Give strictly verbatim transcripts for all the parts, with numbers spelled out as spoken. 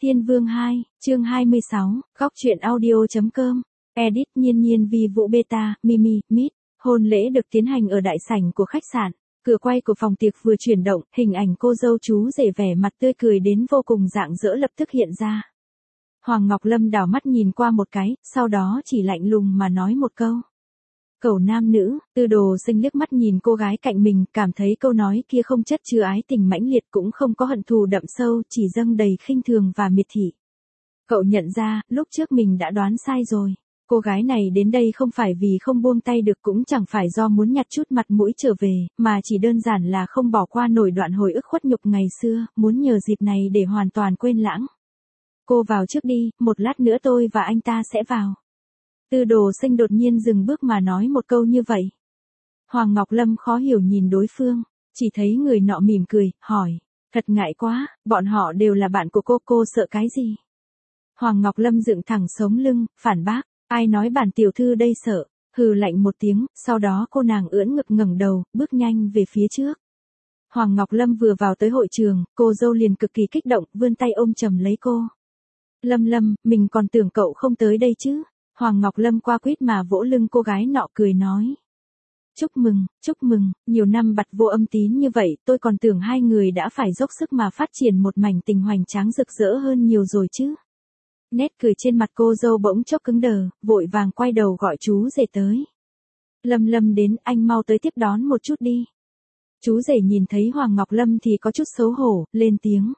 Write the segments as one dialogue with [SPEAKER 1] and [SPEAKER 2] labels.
[SPEAKER 1] Thiên Vương hai, chương hai mươi sáu, góc truyện audio.com, edit Nhiên Nhiên vì vụ beta, Mimi, Mít. Hôn lễ được tiến hành ở đại sảnh của khách sạn. Cửa quay của phòng tiệc vừa chuyển động, hình ảnh cô dâu chú rể vẻ mặt tươi cười đến vô cùng rạng rỡ lập tức hiện ra. Hoàng Ngọc Lâm đảo mắt nhìn qua một cái, sau đó chỉ lạnh lùng mà nói một câu. Cẩu nam nữ, Tư Đồ Sinh liếc mắt nhìn cô gái cạnh mình, cảm thấy câu nói kia không chất chứa ái tình mãnh liệt cũng không có hận thù đậm sâu, chỉ dâng đầy khinh thường và miệt thị. Cậu nhận ra, lúc trước mình đã đoán sai rồi. Cô gái này đến đây không phải vì không buông tay được cũng chẳng phải do muốn nhặt chút mặt mũi trở về, mà chỉ đơn giản là không bỏ qua nổi đoạn hồi ức khuất nhục ngày xưa, muốn nhờ dịp này để hoàn toàn quên lãng. Cô vào trước đi, một lát nữa tôi và anh ta sẽ vào. Tư Đồ Sinh đột nhiên dừng bước mà nói một câu như vậy. Hoàng Ngọc Lâm khó hiểu nhìn đối phương, chỉ thấy người nọ mỉm cười, hỏi, thật ngại quá, bọn họ đều là bạn của cô, cô sợ cái gì? Hoàng Ngọc Lâm dựng thẳng sống lưng, phản bác, ai nói bản tiểu thư đây sợ, hừ lạnh một tiếng, sau đó cô nàng ưỡn ngực ngẩng đầu, bước nhanh về phía trước. Hoàng Ngọc Lâm vừa vào tới hội trường, cô dâu liền cực kỳ kích động, vươn tay ôm chầm lấy cô. Lâm Lâm, mình còn tưởng cậu không tới đây chứ. Hoàng Ngọc Lâm qua quýt mà vỗ lưng cô gái nọ cười nói. Chúc mừng, chúc mừng, nhiều năm bặt vô âm tín như vậy, tôi còn tưởng hai người đã phải dốc sức mà phát triển một mảnh tình hoành tráng rực rỡ hơn nhiều rồi chứ. Nét cười trên mặt cô dâu bỗng chốc cứng đờ, vội vàng quay đầu gọi chú rể tới. Lâm Lâm đến, anh mau tới tiếp đón một chút đi. Chú rể nhìn thấy Hoàng Ngọc Lâm thì có chút xấu hổ, lên tiếng.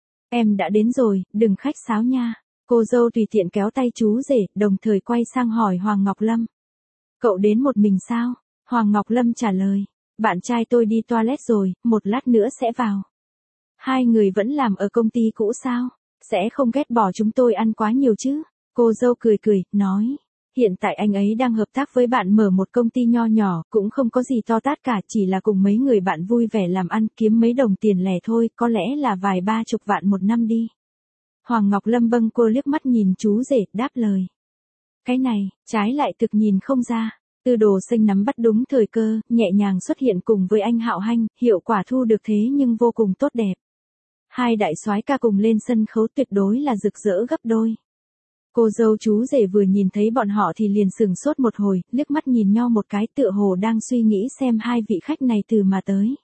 [SPEAKER 1] Em đã đến rồi, đừng khách sáo nha. Cô dâu tùy tiện kéo tay chú rể, đồng thời quay sang hỏi Hoàng Ngọc Lâm. Cậu đến một mình sao? Hoàng Ngọc Lâm trả lời. Bạn trai tôi đi toilet rồi, một lát nữa sẽ vào. Hai người vẫn làm ở công ty cũ sao? Sẽ không ghét bỏ chúng tôi ăn quá nhiều chứ? Cô dâu cười cười, nói. Hiện tại anh ấy đang hợp tác với bạn mở một công ty nho nhỏ, cũng không có gì to tát cả, chỉ là cùng mấy người bạn vui vẻ làm ăn kiếm mấy đồng tiền lẻ thôi, có lẽ là vài ba chục vạn một năm đi. Hoàng Ngọc Lâm bâng cô liếc mắt nhìn chú rể, đáp lời. Cái này, trái lại thực nhìn không ra. Tư Đồ Sinh nắm bắt đúng thời cơ, nhẹ nhàng xuất hiện cùng với anh Hạo Hanh, hiệu quả thu được thế nhưng vô cùng tốt đẹp. Hai đại soái ca cùng lên sân khấu tuyệt đối là rực rỡ gấp đôi. Cô dâu chú rể vừa nhìn thấy bọn họ thì liền sừng sốt một hồi, liếc mắt nhìn nhau một cái tựa hồ đang suy nghĩ xem hai vị khách này từ mà tới.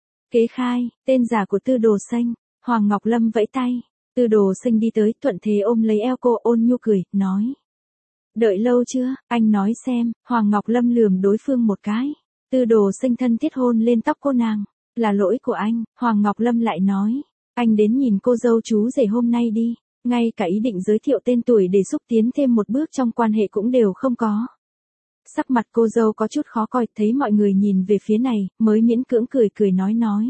[SPEAKER 1] Kế khai, tên giả của Tư Đồ Sinh, Hoàng Ngọc Lâm vẫy tay. Tư Đồ Sinh đi tới, thuận thế ôm lấy eo cô, ôn nhu cười, nói. Đợi lâu chưa, anh nói xem. Hoàng Ngọc Lâm lườm đối phương một cái. Tư Đồ Sinh thân thiết hôn lên tóc cô nàng. Là lỗi của anh, Hoàng Ngọc Lâm lại nói. Anh đến nhìn cô dâu chú rể hôm nay đi. Ngay cả ý định giới thiệu tên tuổi để xúc tiến thêm một bước trong quan hệ cũng đều không có. Sắc mặt cô dâu có chút khó coi, thấy mọi người nhìn về phía này, mới miễn cưỡng cười cười nói nói.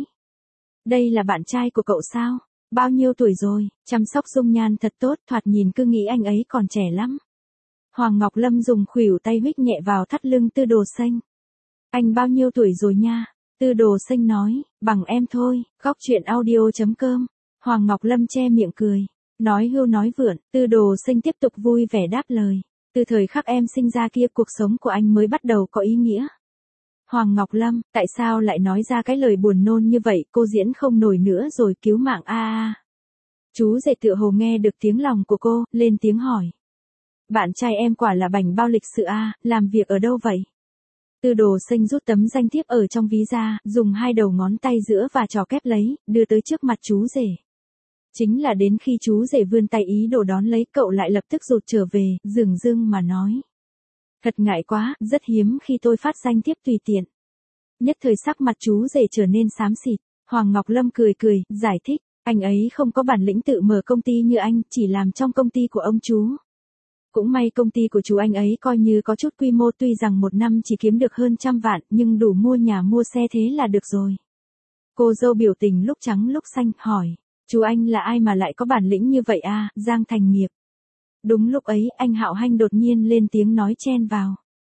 [SPEAKER 1] Đây là bạn trai của cậu sao? Bao nhiêu tuổi rồi, chăm sóc dung nhan thật tốt, thoạt nhìn cứ nghĩ anh ấy còn trẻ lắm. Hoàng Ngọc Lâm dùng khuỷu tay huých nhẹ vào thắt lưng Tư Đồ Sinh. Anh bao nhiêu tuổi rồi nha? Tư Đồ Sinh nói, bằng em thôi, góc truyện audio.com. Hoàng Ngọc Lâm che miệng cười, nói hưu nói vượn, Tư Đồ Sinh tiếp tục vui vẻ đáp lời. Từ thời khắc em sinh ra kia cuộc sống của anh mới bắt đầu có ý nghĩa. Hoàng Ngọc Lâm, tại sao lại nói ra cái lời buồn nôn như vậy, cô diễn không nổi nữa rồi, cứu mạng a a. Chú rể tựa hồ nghe được tiếng lòng của cô, lên tiếng hỏi. Bạn trai em quả là bảnh bao lịch sự a, làm việc ở đâu vậy? Tư Đồ Sinh rút tấm danh thiếp ở trong ví ra, dùng hai đầu ngón tay giữa và trò kép lấy, đưa tới trước mặt chú rể. Chính là đến khi chú rể vươn tay ý đồ đón lấy, cậu lại lập tức rụt trở về, dửng dưng mà nói. Thật ngại quá, rất hiếm khi tôi phát danh thiếp tùy tiện. Nhất thời sắc mặt chú rể trở nên xám xịt. Hoàng Ngọc Lâm cười cười, giải thích, anh ấy không có bản lĩnh tự mở công ty như anh, chỉ làm trong công ty của ông chú. Cũng may công ty của chú anh ấy coi như có chút quy mô, tuy rằng một năm chỉ kiếm được hơn trăm vạn, nhưng đủ mua nhà mua xe thế là được rồi. Cô dâu biểu tình lúc trắng lúc xanh, hỏi, chú anh là ai mà lại có bản lĩnh như vậy à, Giang Thành Nghiệp. Đúng lúc ấy, anh Hạo Hanh đột nhiên lên tiếng nói chen vào.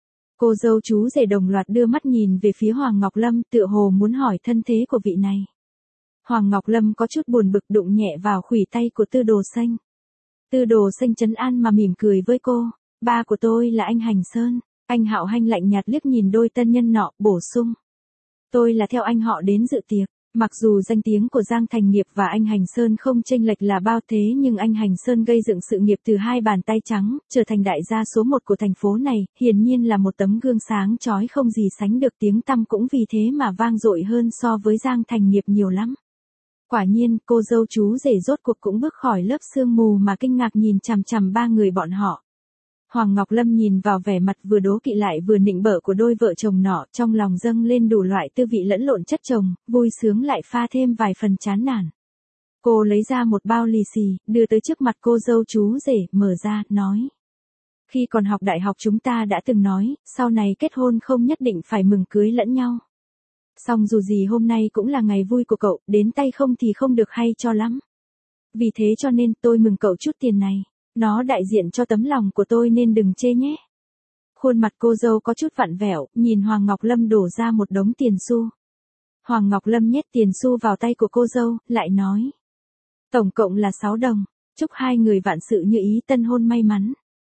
[SPEAKER 1] Cô dâu chú rể đồng loạt đưa mắt nhìn về phía Hoàng Ngọc Lâm, tựa hồ muốn hỏi thân thế của vị này. Hoàng Ngọc Lâm có chút buồn bực đụng nhẹ vào khuỷu tay của Tư Đồ Sinh. Tư Đồ Sinh trấn an mà mỉm cười với cô, ba của tôi là anh Hành Sơn. Anh Hạo Hanh lạnh nhạt liếc nhìn đôi tân nhân nọ, bổ sung. Tôi là theo anh họ đến dự tiệc. Mặc dù danh tiếng của Giang Thành Nghiệp và anh Hành Sơn không chênh lệch là bao thế nhưng anh Hành Sơn gây dựng sự nghiệp từ hai bàn tay trắng, trở thành đại gia số một của thành phố này, hiển nhiên là một tấm gương sáng chói không gì sánh được, tiếng tăm cũng vì thế mà vang dội hơn so với Giang Thành Nghiệp nhiều lắm. Quả nhiên, cô dâu chú rể rốt cuộc cũng bước khỏi lớp sương mù mà kinh ngạc nhìn chằm chằm ba người bọn họ. Hoàng Ngọc Lâm nhìn vào vẻ mặt vừa đố kỵ lại vừa nịnh bợ của đôi vợ chồng nọ, trong lòng dâng lên đủ loại tư vị lẫn lộn chất chồng, vui sướng lại pha thêm vài phần chán nản. Cô lấy ra một bao lì xì, đưa tới trước mặt cô dâu chú rể, mở ra, nói. Khi còn học đại học chúng ta đã từng nói, sau này kết hôn không nhất định phải mừng cưới lẫn nhau. Song dù gì hôm nay cũng là ngày vui của cậu, đến tay không thì không được hay cho lắm. Vì thế cho nên tôi mừng cậu chút tiền này. Nó đại diện cho tấm lòng của tôi nên đừng chê nhé. Khuôn mặt cô dâu có chút vặn vẹo, nhìn Hoàng Ngọc Lâm đổ ra một đống tiền xu. Hoàng Ngọc Lâm nhét tiền xu vào tay của cô dâu, lại nói. Tổng cộng là sáu đồng, chúc hai người vạn sự như ý, tân hôn may mắn.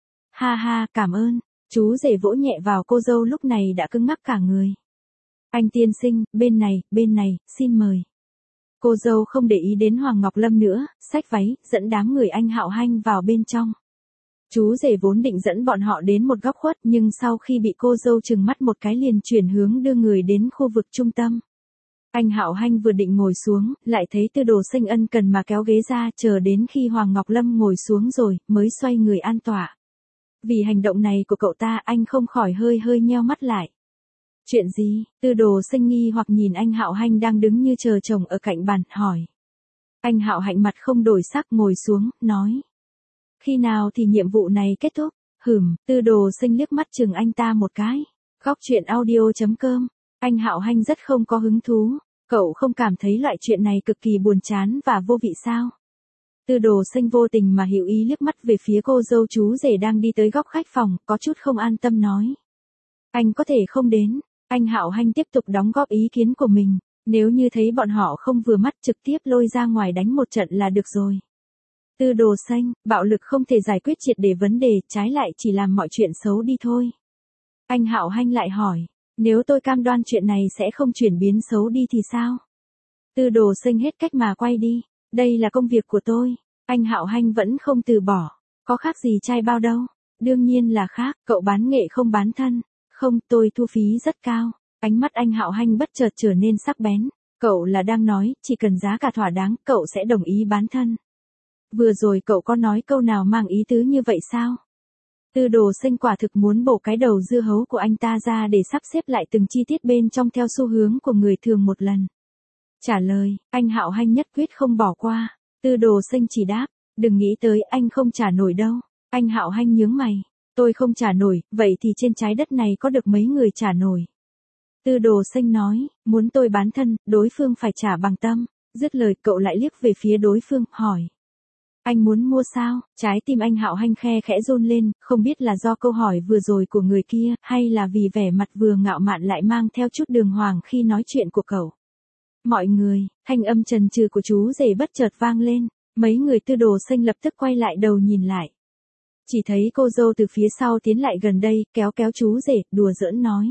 [SPEAKER 1] Ha ha, cảm ơn, chú rể vỗ nhẹ vào cô dâu lúc này đã cứng ngắc cả người. Anh tiên sinh, bên này, bên này, xin mời. Cô dâu không để ý đến Hoàng Ngọc Lâm nữa, xách váy, dẫn đám người anh Hạo Hanh vào bên trong. Chú rể vốn định dẫn bọn họ đến một góc khuất nhưng sau khi bị cô dâu trừng mắt một cái liền chuyển hướng đưa người đến khu vực trung tâm. Anh Hạo Hanh vừa định ngồi xuống, lại thấy Tư Đồ Sinh ân cần mà kéo ghế ra, chờ đến khi Hoàng Ngọc Lâm ngồi xuống rồi, mới xoay người an tọa. Vì hành động này của cậu ta, anh không khỏi hơi hơi nheo mắt lại. Chuyện gì? Tư Đồ Sinh nghi hoặc nhìn anh Hạo Hanh đang đứng như chờ chồng ở cạnh bàn, hỏi. Anh Hạo Hạnh mặt không đổi sắc ngồi xuống, nói. Khi nào thì nhiệm vụ này kết thúc? Hửm, Tư Đồ Sinh liếc mắt chừng anh ta một cái. Góc chuyện audio chấm com. Anh Hạo Hanh rất không có hứng thú. Cậu không cảm thấy loại chuyện này cực kỳ buồn chán và vô vị sao? Tư Đồ Sinh vô tình mà hiểu ý liếc mắt về phía cô dâu chú rể đang đi tới góc khách phòng, có chút không an tâm nói. Anh có thể không đến. Anh Hạo Hanh tiếp tục đóng góp ý kiến của mình. Nếu như thấy bọn họ không vừa mắt trực tiếp lôi ra ngoài đánh một trận là được rồi. Tư Đồ Sinh, bạo lực không thể giải quyết triệt để vấn đề, trái lại chỉ làm mọi chuyện xấu đi thôi. Anh Hạo Hanh lại hỏi, nếu tôi cam đoan chuyện này sẽ không chuyển biến xấu đi thì sao? Tư Đồ Sinh hết cách mà quay đi, đây là công việc của tôi. Anh Hạo Hanh vẫn không từ bỏ, có khác gì trai bao đâu. Đương nhiên là khác, cậu bán nghệ không bán thân. Không, tôi thu phí rất cao. Ánh mắt anh Hạo Hanh bất chợt trở nên sắc bén. Cậu là đang nói, chỉ cần giá cả thỏa đáng, cậu sẽ đồng ý bán thân. Vừa rồi cậu có nói câu nào mang ý tứ như vậy sao? Tư Đồ Sinh quả thực muốn bổ cái đầu dưa hấu của anh ta ra để sắp xếp lại từng chi tiết bên trong theo xu hướng của người thường một lần. Trả lời, anh Hạo Hanh nhất quyết không bỏ qua. Tư Đồ Sinh chỉ đáp, đừng nghĩ tới, anh không trả nổi đâu. Anh Hạo Hanh nhướng mày. Tôi không trả nổi, vậy thì trên trái đất này có được mấy người trả nổi? Tư Đồ Sinh nói, muốn tôi bán thân, đối phương phải trả bằng tâm. Dứt lời cậu lại liếc về phía đối phương, hỏi. Anh muốn mua sao? Trái tim anh Hạo Hanh khe khẽ run lên, không biết là do câu hỏi vừa rồi của người kia, hay là vì vẻ mặt vừa ngạo mạn lại mang theo chút đường hoàng khi nói chuyện của cậu. Mọi người, thanh âm trần trừ của chú rể bất chợt vang lên, mấy người Tư Đồ Sinh lập tức quay lại đầu nhìn lại. Chỉ thấy cô dâu từ phía sau tiến lại gần đây, kéo kéo chú rể, đùa giỡn nói.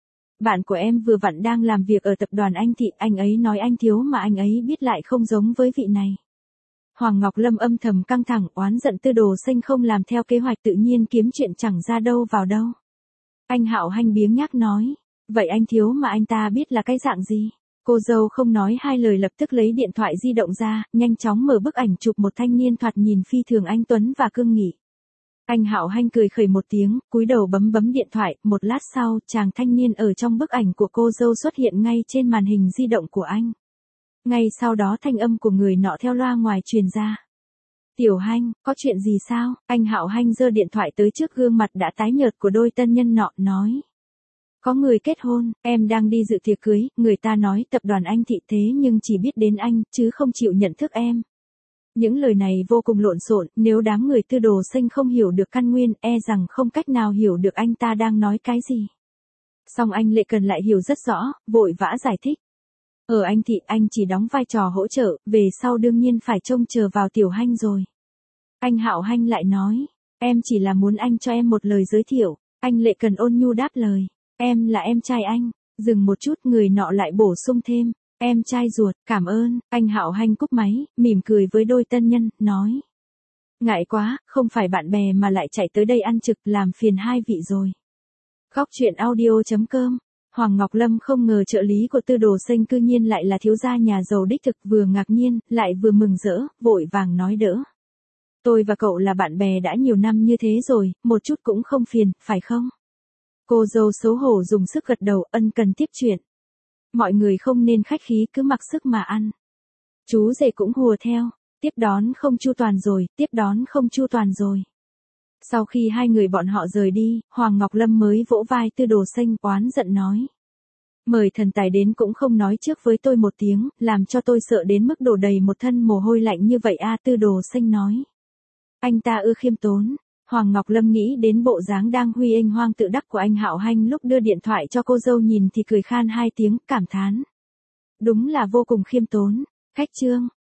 [SPEAKER 1] Bạn của em vừa vặn đang làm việc ở tập đoàn Anh Thị, anh ấy nói anh thiếu mà anh ấy biết lại không giống với vị này. Hoàng Ngọc Lâm âm thầm căng thẳng, oán giận Tư Đồ Sinh không làm theo kế hoạch, tự nhiên kiếm chuyện chẳng ra đâu vào đâu. Anh Hạo Hanh biếng nhác nói, vậy anh thiếu mà anh ta biết là cái dạng gì? Cô dâu không nói hai lời lập tức lấy điện thoại di động ra, nhanh chóng mở bức ảnh chụp một thanh niên thoạt nhìn phi thường anh tuấn và cương nghị. Anh Hạo Hanh cười khẩy một tiếng, cúi đầu bấm bấm điện thoại, một lát sau, chàng thanh niên ở trong bức ảnh của cô dâu xuất hiện ngay trên màn hình di động của anh. Ngay sau đó thanh âm của người nọ theo loa ngoài truyền ra. Tiểu Hanh, có chuyện gì sao? Anh Hạo Hanh giơ điện thoại tới trước gương mặt đã tái nhợt của đôi tân nhân nọ, nói. Có người kết hôn, em đang đi dự tiệc cưới, người ta nói tập đoàn Anh Thị thế nhưng chỉ biết đến anh, chứ không chịu nhận thức em. Những lời này vô cùng lộn xộn, nếu đám người Tư Đồ Sinh không hiểu được căn nguyên, e rằng không cách nào hiểu được anh ta đang nói cái gì. Song anh Lệ Cần lại hiểu rất rõ, vội vã giải thích. Ở Anh Thị anh chỉ đóng vai trò hỗ trợ, về sau đương nhiên phải trông chờ vào Tiểu Hanh rồi. Anh Hạo Hanh lại nói, em chỉ là muốn anh cho em một lời giới thiệu. Anh Lệ Cần ôn nhu đáp lời, em là em trai anh. Dừng một chút, người nọ lại bổ sung thêm, Em trai ruột, cảm ơn, anh Hạo Hanh cúp máy, mỉm cười với đôi tân nhân, nói. Ngại quá, không phải bạn bè mà lại chạy tới đây ăn trực, làm phiền hai vị rồi. Góc chuyện audio.com. Hoàng Ngọc Lâm không ngờ trợ lý của Tư Đồ Xanh cư nhiên lại là thiếu gia nhà giàu đích thực, vừa ngạc nhiên, lại vừa mừng rỡ, vội vàng nói đỡ. Tôi và cậu là bạn bè đã nhiều năm như thế rồi, một chút cũng không phiền, phải không? Cô dâu xấu hổ dùng sức gật đầu, ân cần tiếp chuyện. Mọi người không nên khách khí, cứ mặc sức mà ăn. Chú rể cũng hùa theo, tiếp đón không chu toàn rồi, tiếp đón không chu toàn rồi. Sau khi hai người bọn họ rời đi, Hoàng Ngọc Lâm mới vỗ vai Tư Đồ Xanh, oán giận nói. Mời thần tài đến cũng không nói trước với tôi một tiếng, làm cho tôi sợ đến mức đổ đầy một thân mồ hôi lạnh như vậy a. Tư Đồ Xanh nói. Anh ta ư khiêm tốn. Hoàng Ngọc Lâm nghĩ đến bộ dáng đang huy ênh hoang tự đắc của anh Hạo Hanh lúc đưa điện thoại cho cô dâu nhìn thì cười khan hai tiếng, cảm thán. Đúng là vô cùng khiêm tốn. Khách trương.